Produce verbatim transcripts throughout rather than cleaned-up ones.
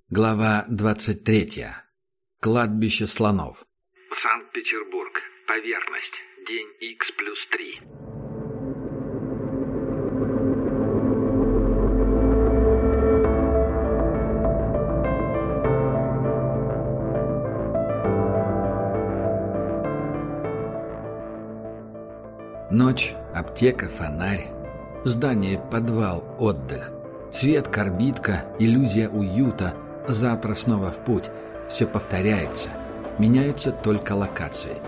Глава двадцать третья. Кладбище слонов. Санкт-Петербург. Поверхность. День Х плюс три. Ночь, аптека, фонарь. Здание, подвал, отдых. Свет, корбитка, иллюзия уюта. Завтра снова в путь. Все повторяется. Меняются только локации.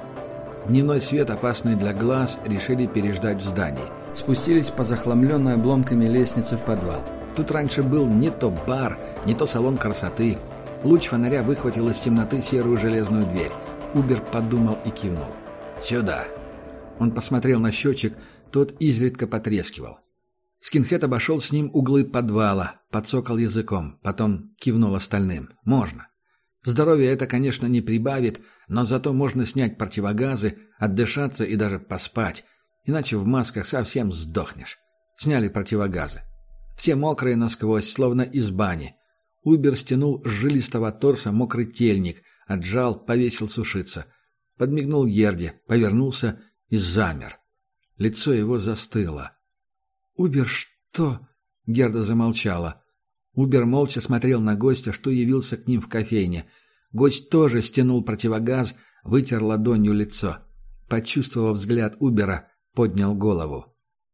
Дневной свет, опасный для глаз, решили переждать в здании. Спустились по захламленной обломками лестнице в подвал. Тут раньше был не то бар, не то салон красоты. Луч фонаря выхватил из темноты серую железную дверь. Убер подумал и кивнул. «Сюда». Он посмотрел на счетчик, тот изредка потрескивал. Скинхед обошел с ним углы подвала, подсокал языком, потом кивнул остальным. «Можно». Здоровье это, конечно, не прибавит, но зато можно снять противогазы, отдышаться и даже поспать, иначе в масках совсем сдохнешь. Сняли противогазы. Все мокрые насквозь, словно из бани. Убер стянул с жилистого торса мокрый тельник, отжал, повесил сушиться. Подмигнул Герде, повернулся и замер. Лицо его застыло. «Убер, что?» — Герда замолчала. Убер молча смотрел на гостя, что явился к ним в кофейне. Гость тоже стянул противогаз, вытер ладонью лицо. Почувствовав взгляд Убера, поднял голову.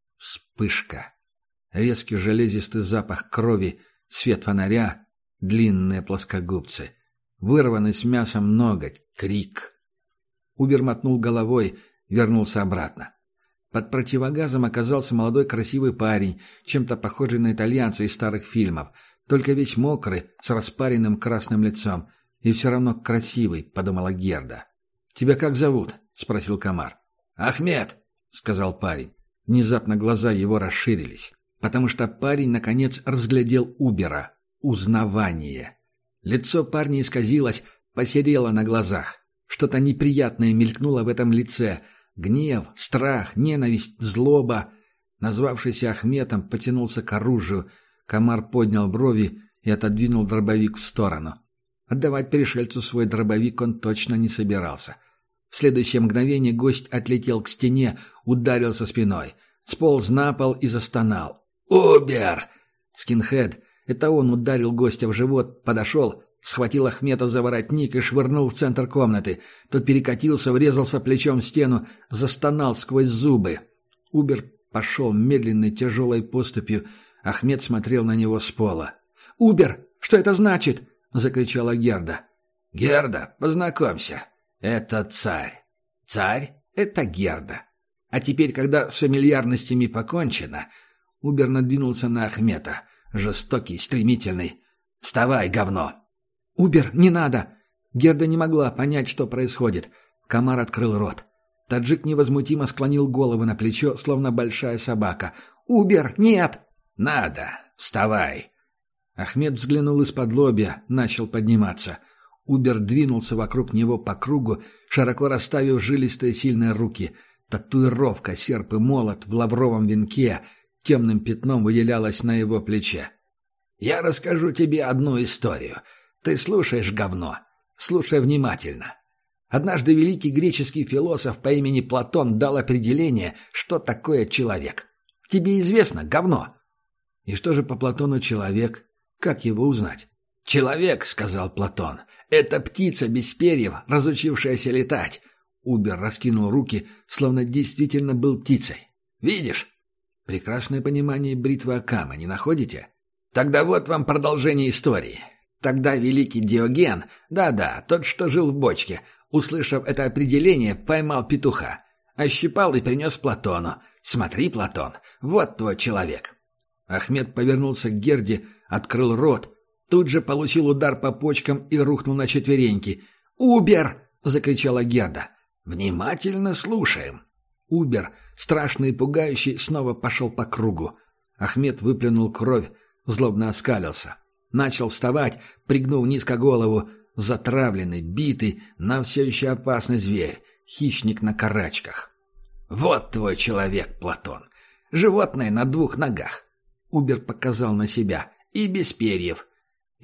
Вспышка. Резкий железистый запах крови, свет фонаря, длинные плоскогубцы. Вырванный с мясом ноготь, крик. Убер мотнул головой, вернулся обратно. Под противогазом оказался молодой красивый парень, чем-то похожий на итальянца из старых фильмов, только весь мокрый, с распаренным красным лицом. И все равно красивый, подумала Герда. «Тебя как зовут?» — спросил Комар. «Ахмед», — сказал парень. Внезапно глаза его расширились, потому что парень, наконец, разглядел Убера. Узнавание. Лицо парня исказилось, посерело на глазах. Что-то неприятное мелькнуло в этом лице — гнев, страх, ненависть, злоба. Назвавшийся Ахметом потянулся к оружию. Комар поднял брови и отодвинул дробовик в сторону. Отдавать пришельцу свой дробовик он точно не собирался. В следующее мгновение гость отлетел к стене, ударился спиной. Сполз на пол и застонал. «Убер!» Скинхед, это он ударил гостя в живот, подошел, схватил Ахмета за воротник и швырнул в центр комнаты. Тот перекатился, врезался плечом в стену, застонал сквозь зубы. Убер пошел медленной тяжелой поступью. Ахмед смотрел на него с пола. «Убер, что это значит?» — закричала Герда. «Герда, познакомься. Это царь. Царь — это Герда. А теперь, когда с фамильярностями покончено...» Убер надвинулся на Ахмета. Жестокий, стремительный. «Вставай, говно!» «Убер, не надо!» Герда не могла понять, что происходит. Комар открыл рот. Таджик невозмутимо склонил голову на плечо, словно большая собака. «Убер, нет!» «Надо! Вставай!» Ахмед взглянул из-под лобья, начал подниматься. Убер двинулся вокруг него по кругу, широко расставив жилистые сильные руки. Татуировка, серп и молот в лавровом венке темным пятном выделялась на его плече. «Я расскажу тебе одну историю. Ты слушаешь, говно? Слушай внимательно. Однажды великий греческий философ по имени Платон дал определение, что такое человек. Тебе известно, говно?» «И что же по Платону человек? Как его узнать?» «Человек, — сказал Платон, — это птица без перьев, разучившаяся летать». Убер раскинул руки, словно действительно был птицей. «Видишь?» Прекрасное понимание бритвы Акама, не находите? Тогда вот вам продолжение истории. Тогда великий Диоген, да-да, тот, что жил в бочке, услышав это определение, поймал петуха, ощипал и принес Платону. «Смотри, Платон, вот твой человек». Ахмед повернулся к Герде, открыл рот, тут же получил удар по почкам и рухнул на четвереньки. «Убер!» — закричала Герда. «Внимательно слушаем». Убер, страшный и пугающий, снова пошел по кругу. Ахмед выплюнул кровь, злобно оскалился. Начал вставать, пригнув низко голову, затравленный, битый, но все еще опасный зверь, хищник на карачках. «Вот твой человек, Платон. Животное на двух ногах». Убер показал на себя. «И без перьев.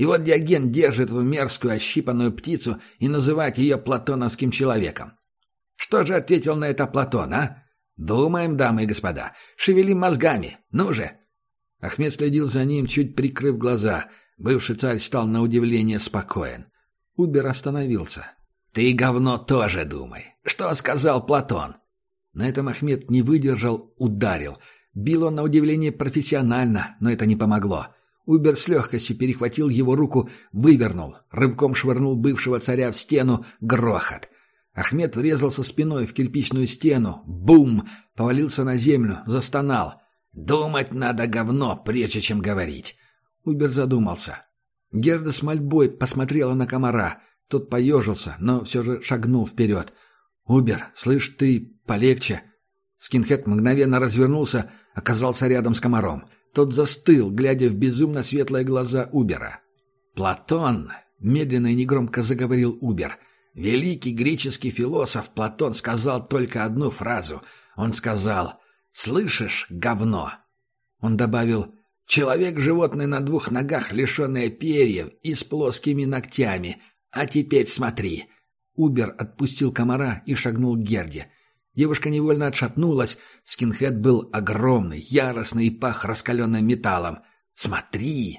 И вот Диоген держит эту мерзкую ощипанную птицу и называет ее платоновским человеком. Что же ответил на это Платон, а? Думаем, дамы и господа, шевелим мозгами, ну же!» Ахмед следил за ним, чуть прикрыв глаза. Бывший царь стал на удивление спокоен. Убер остановился. «Ты, говно, тоже думай. Что сказал Платон?» На этом Ахмед не выдержал, ударил. Бил он на удивление профессионально, но это не помогло. Убер с легкостью перехватил его руку, вывернул, рывком швырнул бывшего царя в стену, грохот. Ахмед врезался спиной в кирпичную стену, бум, повалился на землю, застонал. «Думать надо, говно, прежде чем говорить». Убер задумался. Герда с мольбой посмотрела на комара. Тот поежился, но все же шагнул вперед. «Убер, слышь, ты полегче». Скинхед мгновенно развернулся, оказался рядом с комаром. Тот застыл, глядя в безумно светлые глаза Убера. «Платон», — медленно и негромко заговорил Убер, — «великий греческий философ Платон сказал только одну фразу. Он сказал: «Слышишь, говно?» Он добавил: «Человек — животное на двух ногах, лишенное перьев и с плоскими ногтями. А теперь смотри». Убер отпустил комара и шагнул к Герде. Девушка невольно отшатнулась. Скинхед был огромный, яростный и пах раскаленным металлом. «Смотри!»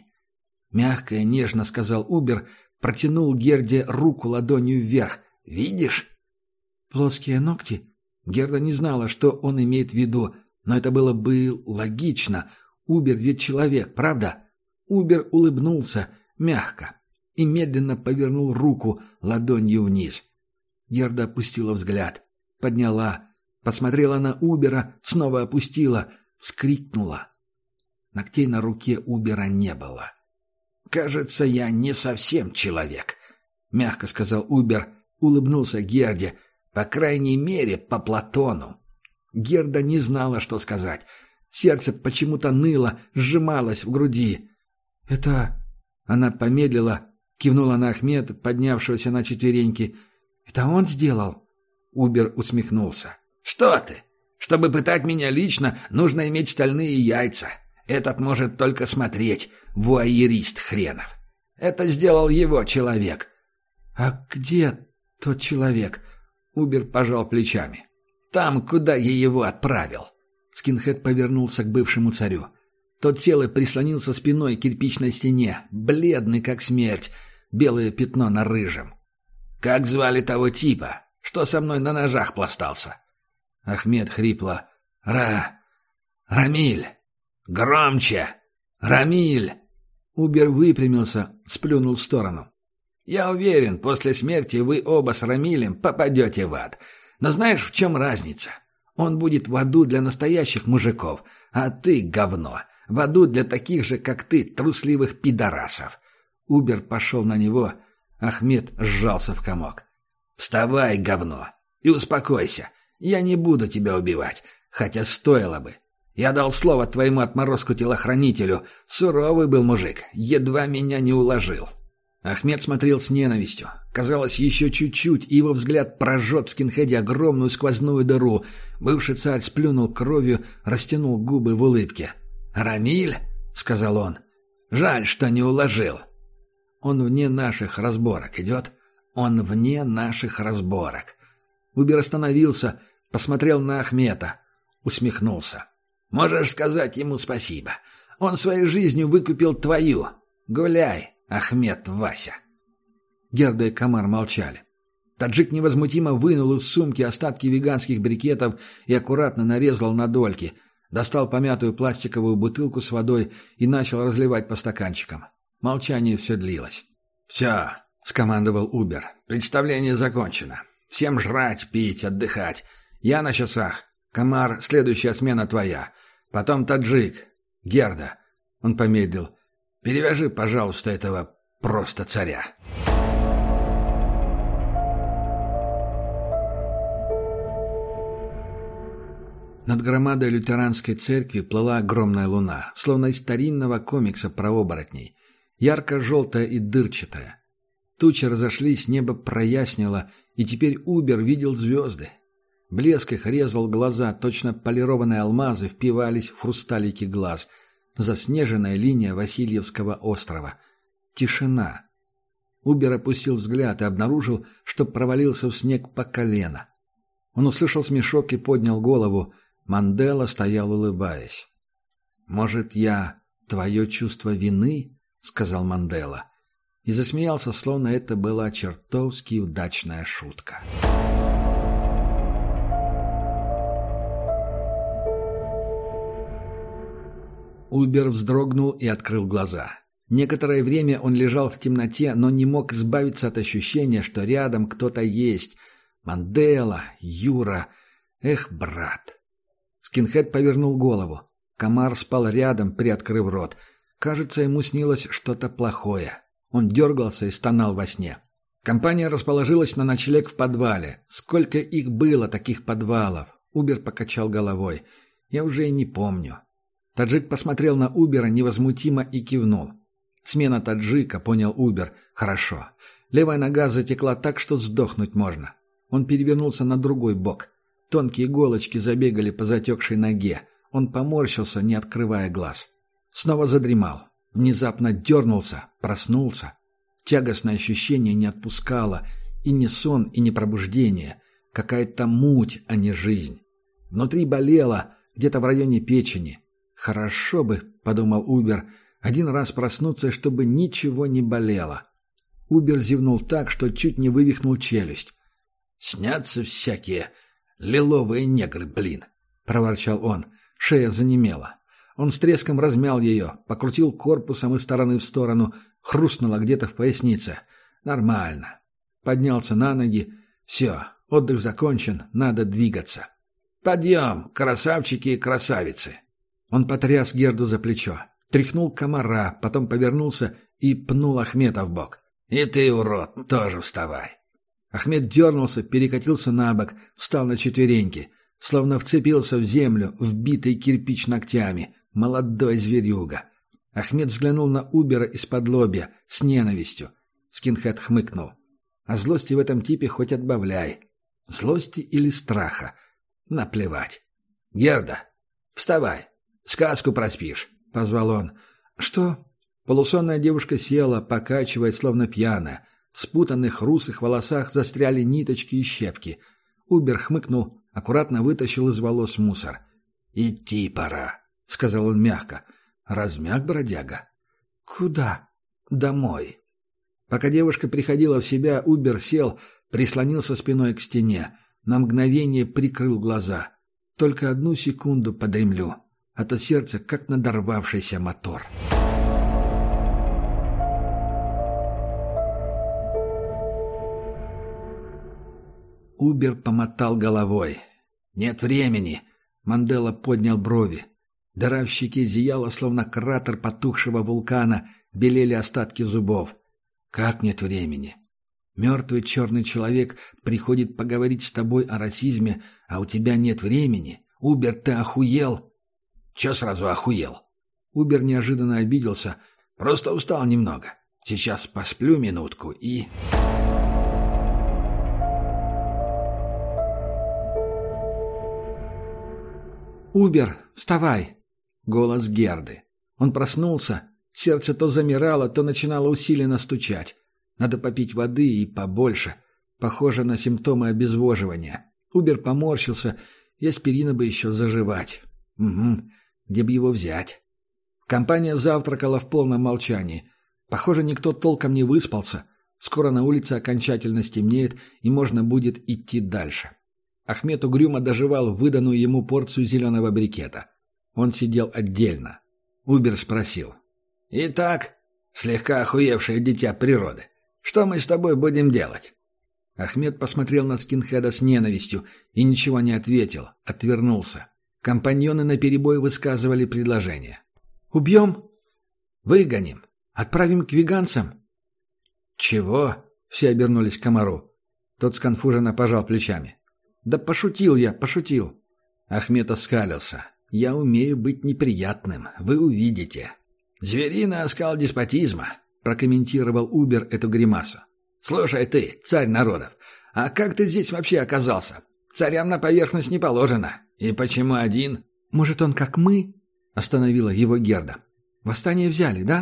Мягко и нежно сказал Убер, протянул Герде руку ладонью вверх. «Видишь?» «Плоские ногти?» Герда не знала, что он имеет в виду, но это было бы логично. Убер ведь человек, правда? Убер улыбнулся, мягко, и медленно повернул руку ладонью вниз. Герда опустила взгляд, подняла, посмотрела на Убера, снова опустила, вскрикнула. Ногтей на руке Убера не было. «Кажется, я не совсем человек», — мягко сказал Убер, улыбнулся Герде, по крайней мере, по Платону. Герда не знала, что сказать. Сердце почему-то ныло, сжималось в груди. «Это...» — она помедлила, кивнула на Ахмеда, поднявшегося на четвереньки. «Это он сделал?» Убер усмехнулся. «Что ты? Чтобы пытать меня лично, нужно иметь стальные яйца. Этот может только смотреть, вуайерист хренов. Это сделал его человек». «А где тот человек?» Убер пожал плечами. «Там, куда я его отправил». Скинхед повернулся к бывшему царю. Тот сел и прислонился спиной к кирпичной стене, бледный как смерть, белое пятно на рыжем. «Как звали того типа, что со мной на ножах пластался?» Ахмед хрипло. «Ра... Рамиль! Громче! Рамиль!» Убер выпрямился, сплюнул в сторону. «Я уверен, после смерти вы оба с Рамилем попадете в ад. Но знаешь, в чем разница? Он будет в аду для настоящих мужиков, а ты, говно, в аду для таких же, как ты, трусливых пидорасов». Убер пошел на него. Ахмед сжался в комок. «Вставай, говно, и успокойся. Я не буду тебя убивать, хотя стоило бы. Я дал слово твоему отморозку-телохранителю. Суровый был мужик, едва меня не уложил». Ахмед смотрел с ненавистью. Казалось, еще чуть-чуть, и его взгляд прожжет в скинхеде огромную сквозную дыру. Бывший царь сплюнул кровью, растянул губы в улыбке. «Рамиль?» — сказал он. «Жаль, что не уложил». «Он вне наших разборок идет. Он вне наших разборок». Убер остановился, посмотрел на Ахмеда, усмехнулся. «Можешь сказать ему спасибо. Он своей жизнью выкупил твою. Гуляй, Ахмед Вася». Герда и комар молчали. Таджик невозмутимо вынул из сумки остатки веганских брикетов и аккуратно нарезал на дольки, достал помятую пластиковую бутылку с водой и начал разливать по стаканчикам. Молчание все длилось. «Все», — скомандовал Убер, — «представление закончено. Всем жрать, пить, отдыхать. Я на часах. Комар, следующая смена твоя. Потом Таджик. Герда». Он помедлил. «Перевяжи, пожалуйста, этого просто царя». Над громадой лютеранской церкви плыла огромная луна, словно из старинного комикса про оборотней. Ярко-желтая и дырчатая. Тучи разошлись, небо прояснило, и теперь Убер видел звезды. Блеск их резал глаза, точно полированные алмазы впивались в хрусталики глаз. Заснеженная линия Васильевского острова. Тишина. Убер опустил взгляд и обнаружил, что провалился в снег по колено. Он услышал смешок и поднял голову. Мандела стоял, улыбаясь. «Может, я твое чувство вины?» — сказал Мандела. И засмеялся, словно это была чертовски удачная шутка. Убер вздрогнул и открыл глаза. Некоторое время он лежал в темноте, но не мог избавиться от ощущения, что рядом кто-то есть. Мандела, Юра. Эх, брат. Скинхед повернул голову. Комар спал рядом, приоткрыв рот. Кажется, ему снилось что-то плохое. Он дергался и стонал во сне. Компания расположилась на ночлег в подвале. Сколько их было, таких подвалов? Убер покачал головой. Я уже и не помню. Таджик посмотрел на Убера невозмутимо и кивнул. Смена таджика, понял Убер. Хорошо. Левая нога затекла так, что сдохнуть можно. Он перевернулся на другой бок. Тонкие иголочки забегали по затекшей ноге. Он поморщился, не открывая глаз. Снова задремал. Внезапно дернулся, проснулся. Тягостное ощущение не отпускало. И не сон, и не пробуждение. Какая-то муть, а не жизнь. Внутри болело, где-то в районе печени. «Хорошо бы», — подумал Убер, — «один раз проснуться, чтобы ничего не болело». Убер зевнул так, что чуть не вывихнул челюсть. «Снятся всякие лиловые негры, блин», — проворчал он. Шея занемела. Он с треском размял ее, покрутил корпусом из стороны в сторону, хрустнуло где-то в пояснице. «Нормально». Поднялся на ноги. «Все, отдых закончен, надо двигаться». «Подъем, красавчики и красавицы!» Он потряс Герду за плечо, тряхнул комара, потом повернулся и пнул Ахмета в бок. «И ты, урод, тоже вставай!» Ахмед дернулся, перекатился на бок, встал на четвереньки, словно вцепился в землю, вбитый кирпич ногтями. Молодой зверюга. Ахмед взглянул на Убера из-под лобья, с ненавистью. Скинхед хмыкнул. А злости в этом типе хоть отбавляй. Злости или страха? Наплевать. «Герда, вставай! Сказку проспишь», — позвал он. «Что?» Полусонная девушка села, покачиваясь, словно пьяная. В спутанных русых волосах застряли ниточки и щепки. Убер хмыкнул, аккуратно вытащил из волос мусор. «Идти пора», — сказал он мягко. «Размяк, бродяга?» «Куда?» «Домой». Пока девушка приходила в себя, Убер сел, прислонился спиной к стене. На мгновение прикрыл глаза. Только одну секунду подремлю. А то сердце, как надорвавшийся мотор. Убер помотал головой. «Нет времени!» Мандела поднял брови. Дыра в щеке зияла, словно кратер потухшего вулкана, белели остатки зубов. «Как нет времени? Мертвый черный человек приходит поговорить с тобой о расизме, а у тебя нет времени? Убер, ты охуел?» «Че сразу охуел?» Убер неожиданно обиделся. «Просто устал немного. Сейчас посплю минутку и...» «Убер, вставай!» Голос Герды. Он проснулся. Сердце то замирало, то начинало усиленно стучать. Надо попить воды и побольше. Похоже на симптомы обезвоживания. Убер поморщился, и аспирина бы еще заживать. Угу. Где бы его взять? Компания завтракала в полном молчании. Похоже, никто толком не выспался. Скоро на улице окончательно стемнеет, и можно будет идти дальше. Ахмед угрюмо доживал выданную ему порцию зеленого брикета. Он сидел отдельно. Убер спросил. «Итак, слегка охуевшее дитя природы, что мы с тобой будем делать?» Ахмед посмотрел на скинхеда с ненавистью и ничего не ответил, отвернулся. Компаньоны наперебой высказывали предложение. «Убьем?» «Выгоним. Отправим к веганцам?» «Чего?» — все обернулись к комару. Тот сконфуженно пожал плечами. «Да пошутил я, пошутил». Ахмед оскалился. «Я умею быть неприятным, вы увидите». «Звериный оскал деспотизма», — прокомментировал Убер эту гримасу. «Слушай ты, царь народов, а как ты здесь вообще оказался? Царям на поверхность не положено. И почему один?» «Может, он как мы?» — остановила его Герда. «Восстание взяли, да?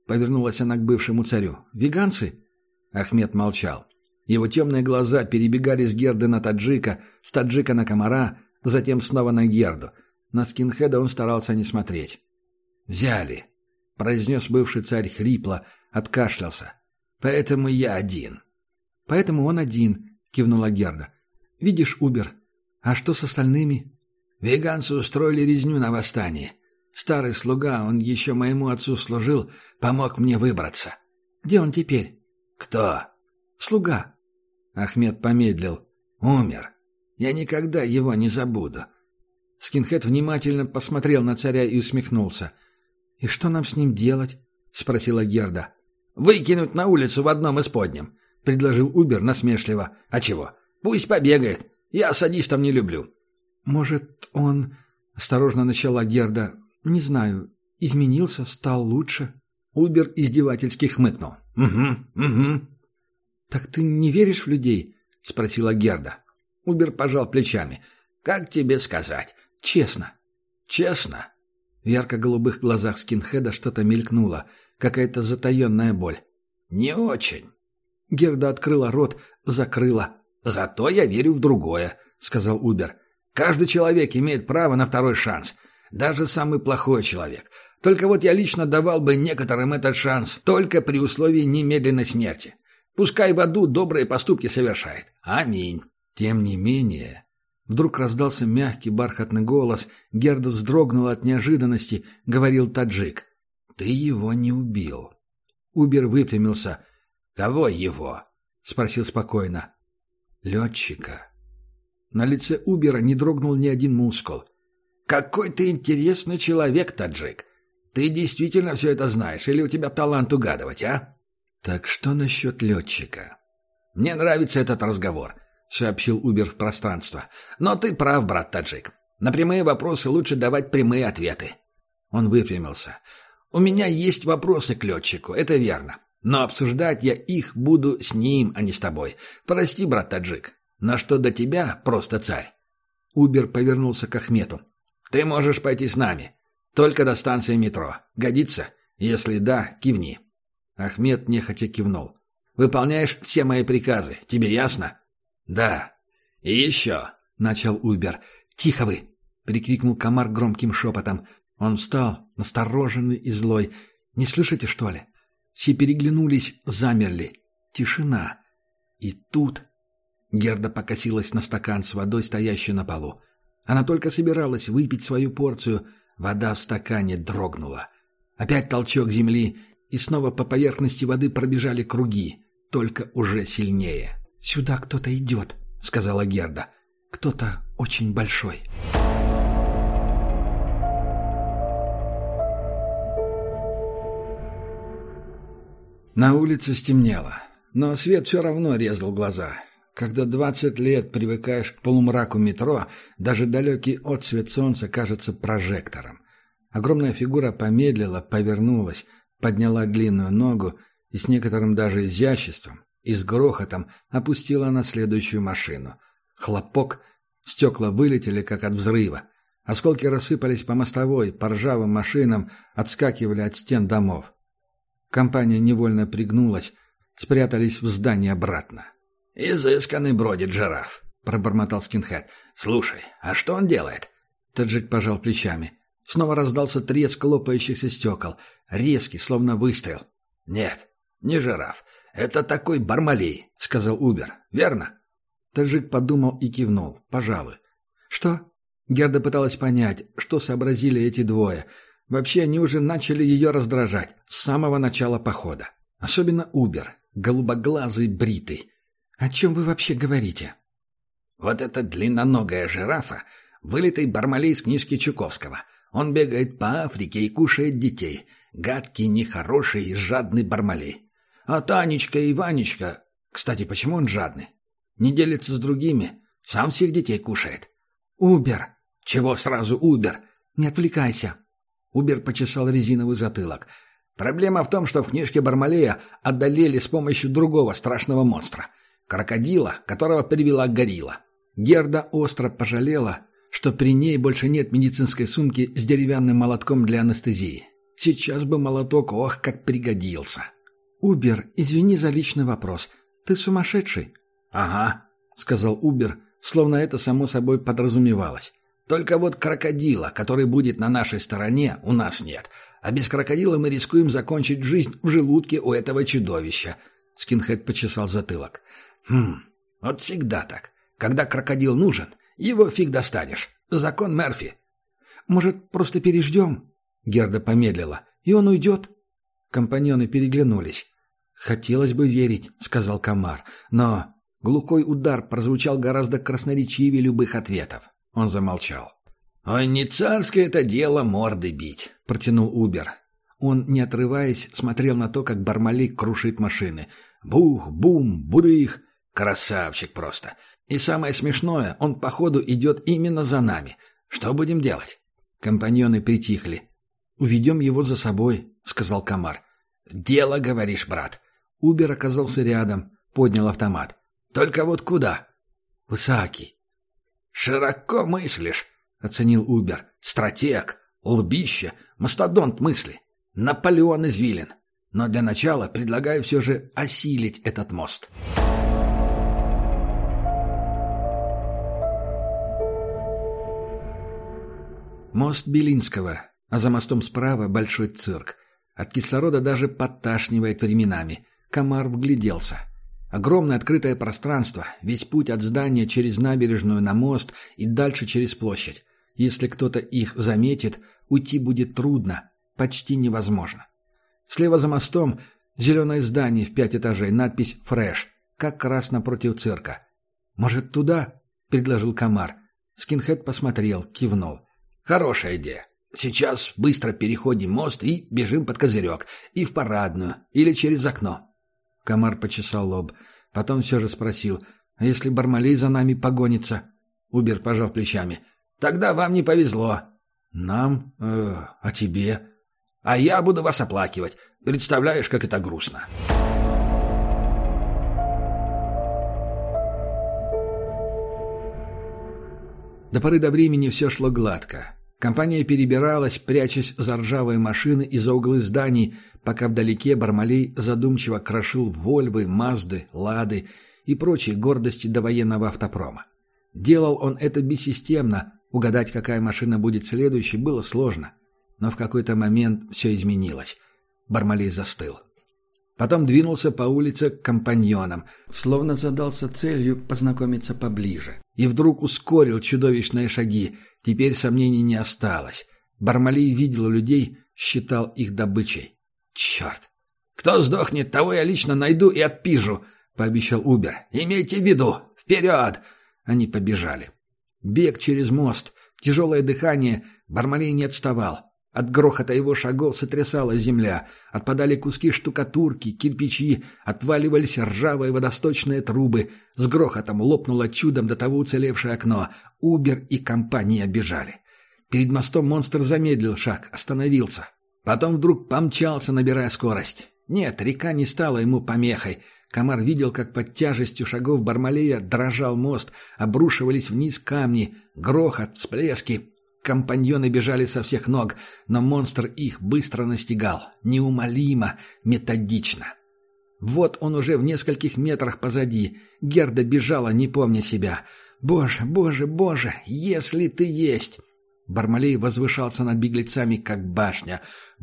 — повернулась она к бывшему царю. «Веганцы?» Ахмед молчал. Его темные глаза перебегали с Герды на таджика, с таджика на комара, затем снова на Герду. На скинхеда он старался не смотреть. «Взяли», — произнес бывший царь хрипло, откашлялся. «Поэтому я один». «Поэтому он один», — кивнула Герда. «Видишь, Убер. А что с остальными?» «Веганцы устроили резню на восстании. Старый слуга, он еще моему отцу служил, помог мне выбраться». «Где он теперь?» «Кто?» «Слуга». Ахмед помедлил. «Умер. Я никогда его не забуду». Скинхед внимательно посмотрел на царя и усмехнулся. «И что нам с ним делать?» — спросила Герда. «Выкинуть на улицу в одном из подням», — предложил Убер насмешливо. «А чего? Пусть побегает. Я садистов не люблю». «Может, он...» — осторожно начала Герда. «Не знаю. Изменился, стал лучше». Убер издевательски хмыкнул. «Угу, угу». «Так ты не веришь в людей?» — спросила Герда. Убер пожал плечами. «Как тебе сказать? Честно». «Честно?» В ярко-голубых глазах скинхеда что-то мелькнуло, какая-то затаенная боль. «Не очень». Герда открыла рот, закрыла. «Зато я верю в другое», — сказал Убер. «Каждый человек имеет право на второй шанс. Даже самый плохой человек. Только вот я лично давал бы некоторым этот шанс только при условии немедленной смерти. Пускай в аду добрые поступки совершает. Аминь». Тем не менее... Вдруг раздался мягкий бархатный голос. Герда вздрогнула от неожиданности. Говорил таджик. «Ты его не убил». Убер выпрямился. «Кого его?» — спросил спокойно. «Летчика». На лице Убера не дрогнул ни один мускул. «Какой ты интересный человек, таджик. Ты действительно все это знаешь, или у тебя талант угадывать, а?» «Так что насчет летчика?» «Мне нравится этот разговор», — сообщил Убер в пространство. «Но ты прав, брат таджик. На прямые вопросы лучше давать прямые ответы». Он выпрямился. «У меня есть вопросы к летчику, это верно. Но обсуждать я их буду с ним, а не с тобой. Прости, брат таджик. Но что до тебя, просто царь?» Убер повернулся к Ахмету. «Ты можешь пойти с нами. Только до станции метро. Годится? Если да, кивни». Ахмед нехотя кивнул. «Выполняешь все мои приказы. Тебе ясно?» «Да. И еще», — начал Убер. «Тихо вы!» — прикрикнул комар громким шепотом. Он встал, настороженный и злой. «Не слышите, что ли?» Все переглянулись, замерли. Тишина. И тут... Герда покосилась на стакан с водой, стоящий на полу. Она только собиралась выпить свою порцию. Вода в стакане дрогнула. Опять толчок земли, и снова по поверхности воды пробежали круги, только уже сильнее. «Сюда кто-то идет», — сказала Герда. «Кто-то очень большой». На улице стемнело, но свет все равно резал глаза. Когда двадцать лет привыкаешь к полумраку метро, даже далекий отсвет солнца кажется прожектором. Огромная фигура помедлила, повернулась, подняла длинную ногу и с некоторым даже изяществом и с грохотом опустила на следующую машину. Хлопок, стекла вылетели, как от взрыва. Осколки рассыпались по мостовой, по ржавым машинам, отскакивали от стен домов. Компания невольно пригнулась, спрятались в здании обратно. «Изысканный бродит жираф», — пробормотал скинхед. «Слушай, а что он делает?» Таджик пожал плечами. Снова раздался треск лопающихся стекол. Резкий, словно выстрел. «Нет, не жираф. Это такой Бармалей», — сказал Убер. «Верно?» Таджик подумал и кивнул. «Пожалуй». «Что?» Герда пыталась понять, что сообразили эти двое. Вообще, они уже начали ее раздражать с самого начала похода. Особенно Убер, голубоглазый, бритый. «О чем вы вообще говорите?» «Вот эта длинноногая жирафа, вылитый Бармалей из книжки Чуковского. Он бегает по Африке и кушает детей. Гадкий, нехороший и жадный Бармалей. А Танечка и Ванечка... Кстати, почему он жадный? Не делится с другими, сам всех детей кушает». «Убер!» «Чего сразу Убер? Не отвлекайся!» Убер почесал резиновый затылок. «Проблема в том, что в книжке Бармалея одолели с помощью другого страшного монстра. Крокодила, которого привела горилла». Герда остро пожалела, что при ней больше нет медицинской сумки с деревянным молотком для анестезии. Сейчас бы молоток, ох, как пригодился. «Убер, извини за личный вопрос. Ты сумасшедший?» «Ага», — сказал Убер, словно это само собой подразумевалось. «Только вот крокодила, который будет на нашей стороне, у нас нет. А без крокодила мы рискуем закончить жизнь в желудке у этого чудовища». Скинхед почесал затылок. «Хм, вот всегда так. Когда крокодил нужен, его фиг достанешь. Закон Мерфи». «Может, просто переждем?» Герда помедлила. «И он уйдет?» Компаньоны переглянулись. «Хотелось бы верить», — сказал Камар, — «но...» Глухой удар прозвучал гораздо красноречивее любых ответов. Он замолчал. «Ой, не царское это дело морды бить», — протянул Убер. Он, не отрываясь, смотрел на то, как Бармалей крушит машины. Бух, бум, будых. Красавчик просто. И самое смешное, он, походу, идет именно за нами. Что будем делать? Компаньоны притихли. «Уведем его за собой», — сказал Камар. «Дело, говоришь, брат». Убер оказался рядом, поднял автомат. «Только вот куда?» «Высокий». «Широко мыслишь», — оценил Убер. «Стратег, лбище, мастодонт мысли. Наполеон извилин. Но для начала предлагаю все же осилить этот мост». Мост Белинского, а за мостом справа большой цирк. От кислорода даже подташнивает временами. Камар вгляделся. Огромное открытое пространство, весь путь от здания через набережную на мост и дальше через площадь. Если кто-то их заметит, уйти будет трудно, почти невозможно. Слева за мостом зеленое здание в пять этажей, надпись «Фрэш», как раз напротив цирка. «Может, туда?» — предложил Камар. Скинхед посмотрел, кивнул. «Хорошая идея. Сейчас быстро переходим мост и бежим под козырек. И в парадную. Или через окно». Камар почесал лоб. Потом все же спросил, «А если Бармалей за нами погонится?» Убер пожал плечами. «Тогда вам не повезло». «Нам? Э, а тебе?» «А я буду вас оплакивать. Представляешь, как это грустно». До поры до времени все шло гладко. Компания перебиралась, прячась за ржавые машины и за углы зданий, пока вдалеке Бармалей задумчиво крошил Вольвы, Мазды, Лады и прочие гордости довоенного автопрома. Делал он это бессистемно, угадать, какая машина будет следующей, было сложно. Но в какой-то момент все изменилось. Бармалей застыл. Потом двинулся по улице к компаньонам, словно задался целью познакомиться поближе. И вдруг ускорил чудовищные шаги. Теперь сомнений не осталось. Бармалей видел людей, считал их добычей. «Черт! Кто сдохнет, того я лично найду и отпижу», — пообещал Убер. «Имейте в виду! Вперед!» Они побежали. Бег через мост, тяжелое дыхание. Бармалей не отставал. От грохота его шагов сотрясалась земля, отпадали куски штукатурки, кирпичи, отваливались ржавые водосточные трубы, с грохотом лопнуло чудом до того уцелевшее окно. Убер и компания бежали. Перед мостом монстр замедлил шаг, остановился. Потом вдруг помчался, набирая скорость. Нет, река не стала ему помехой. Камар видел, как под тяжестью шагов Бармалея дрожал мост, обрушивались вниз камни, грохот, всплески. Компаньоны бежали со всех ног, но монстр их быстро настигал, неумолимо, методично. Вот он уже в нескольких метрах позади. Герда бежала, не помня себя. «Боже, боже, боже, если ты есть!» Бармалей возвышался над беглецами, как башня.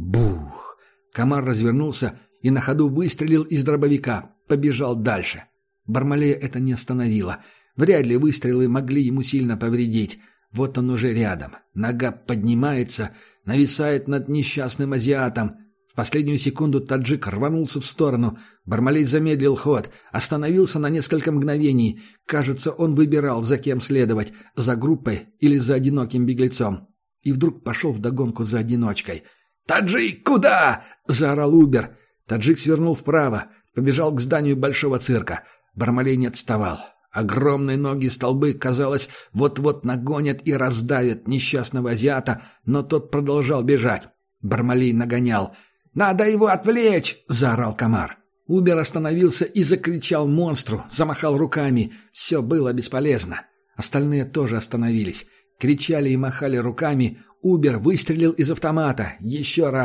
Бух! Камар развернулся и на ходу выстрелил из дробовика, побежал дальше. Бармалея это не остановило. Вряд ли выстрелы могли ему сильно повредить. Вот он уже рядом. Нога поднимается, нависает над несчастным азиатом. В последнюю секунду таджик рванулся в сторону. Бармалей замедлил ход, остановился на несколько мгновений. Кажется, он выбирал, за кем следовать, за группой или за одиноким беглецом. И вдруг пошел вдогонку за одиночкой. «Таджик, куда?» — заорал Убер. Таджик свернул вправо, побежал к зданию большого цирка. Бармалей не отставал. Огромные ноги столбы, казалось, вот-вот нагонят и раздавят несчастного азиата, но тот продолжал бежать. Бармалей нагонял. «Надо его отвлечь!» — заорал Камар. Убер остановился и закричал монстру, замахал руками. Все было бесполезно. Остальные тоже остановились. Кричали и махали руками. Убер выстрелил из автомата. Еще раз.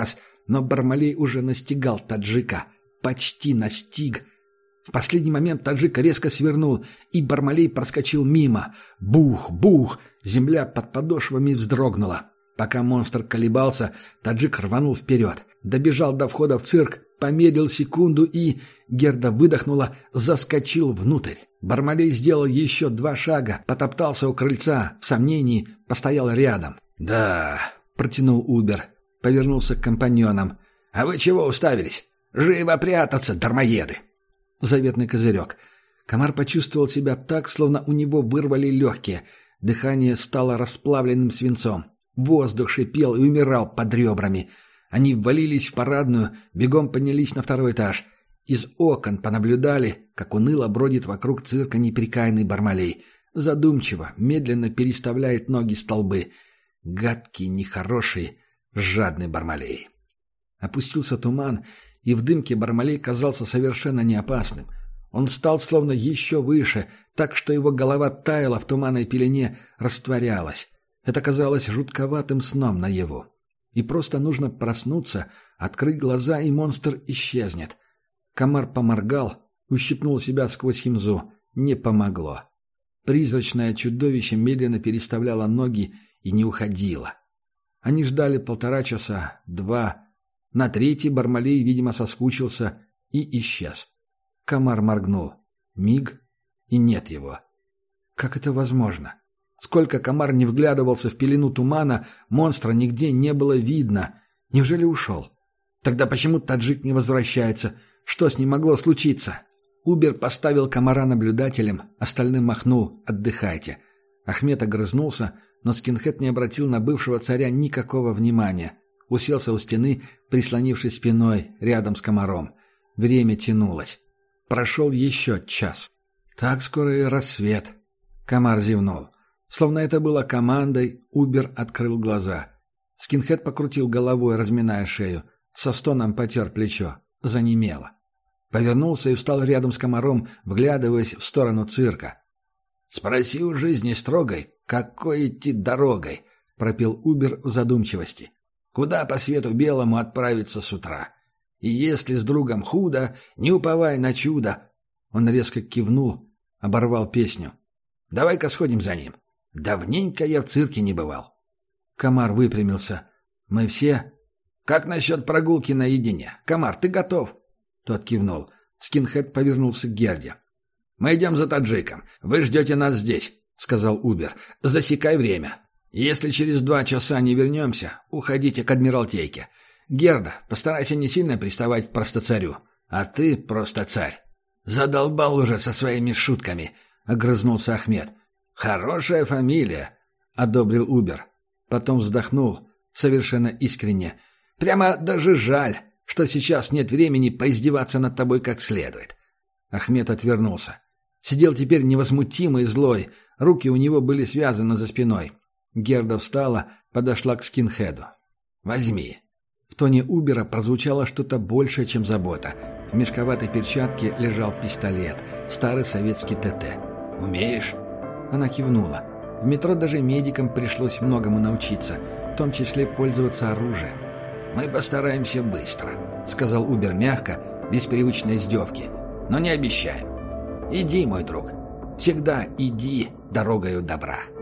но Бармалей уже настигал таджика. Почти настиг. В последний момент таджик резко свернул, и Бармалей проскочил мимо. Бух, бух! Земля под подошвами вздрогнула. Пока монстр колебался, таджик рванул вперед. Добежал до входа в цирк, помедлил секунду и... Герда выдохнула, заскочил внутрь. Бармалей сделал еще два шага, потоптался у крыльца, в сомнении, постоял рядом. «Да», — протянул Убер, повернулся к компаньонам. «А вы чего уставились? Живо прятаться, дармоеды!» Заветный козырек. Комар почувствовал себя так, словно у него вырвали легкие. Дыхание стало расплавленным свинцом. Воздух шипел и умирал под ребрами. Они ввалились в парадную, бегом поднялись на второй этаж. Из окон понаблюдали, как уныло бродит вокруг цирка неприкаянный Бармалей. Задумчиво, медленно переставляет ноги столбы. Гадкий, нехороший, жадный Бармалей. Опустился туман, и в дымке Бармалей казался совершенно неопасным. Он стал словно еще выше, так что его голова таяла в туманной пелене, растворялась. Это казалось жутковатым сном наяву. И просто нужно проснуться, открыть глаза, и монстр исчезнет. Комар поморгал, ущипнул себя сквозь химзу. Не помогло. Призрачное чудовище медленно переставляло ноги и не уходило. Они ждали полтора часа, два. На третий Бармалей, видимо, соскучился и исчез. Комар моргнул. Миг, и нет его. Как это возможно? Сколько комар не вглядывался в пелену тумана, монстра нигде не было видно. Неужели ушел? Тогда почему таджик не возвращается? Что с ним могло случиться? Убер поставил комара наблюдателем, остальным махнул «отдыхайте». Ахмед огрызнулся, но скинхед не обратил на бывшего царя никакого внимания. Уселся у стены, прислонившись спиной, рядом с комаром. Время тянулось. Прошел еще час. Так скоро и рассвет. Комар зевнул. Словно это было командой, Убер открыл глаза. Скинхед покрутил головой, разминая шею. Со стоном потер плечо. Занемело. Повернулся и встал рядом с комаром, вглядываясь в сторону цирка. «Спроси у жизни строгой, какой идти дорогой?» — пропел Убер в задумчивости. «Куда по свету белому отправиться с утра? И если с другом худо, не уповай на чудо». Он резко кивнул, оборвал песню. «Давай-ка сходим за ним. Давненько я в цирке не бывал». Комар выпрямился. «Мы все...» «Как насчет прогулки наедине? Комар, ты готов?» Тот кивнул. Скинхед повернулся к Герде. «Мы идем за таджиком. Вы ждете нас здесь», — сказал Убер. «Засекай время. Если через два часа не вернемся, уходите к Адмиралтейке. Герда, постарайся не сильно приставать к простоцарю. А ты просто царь». «Задолбал уже со своими шутками», — огрызнулся Ахмед. «Хорошая фамилия», — одобрил Убер. Потом вздохнул, совершенно искренне. «Прямо даже жаль, что сейчас нет времени поиздеваться над тобой как следует». Ахмед отвернулся. Сидел теперь невозмутимый и злой, руки у него были связаны за спиной. Герда встала, подошла к скинхеду. «Возьми». В тоне Убера прозвучало что-то большее, чем забота. В мешковатой перчатке лежал пистолет, старый советский ТТ. «Умеешь?» Она кивнула. В метро даже медикам пришлось многому научиться, в том числе пользоваться оружием. «Мы постараемся быстро», — сказал Убер мягко, без привычной издевки. «Но не обещаем. Иди, мой друг. Всегда иди дорогою добра».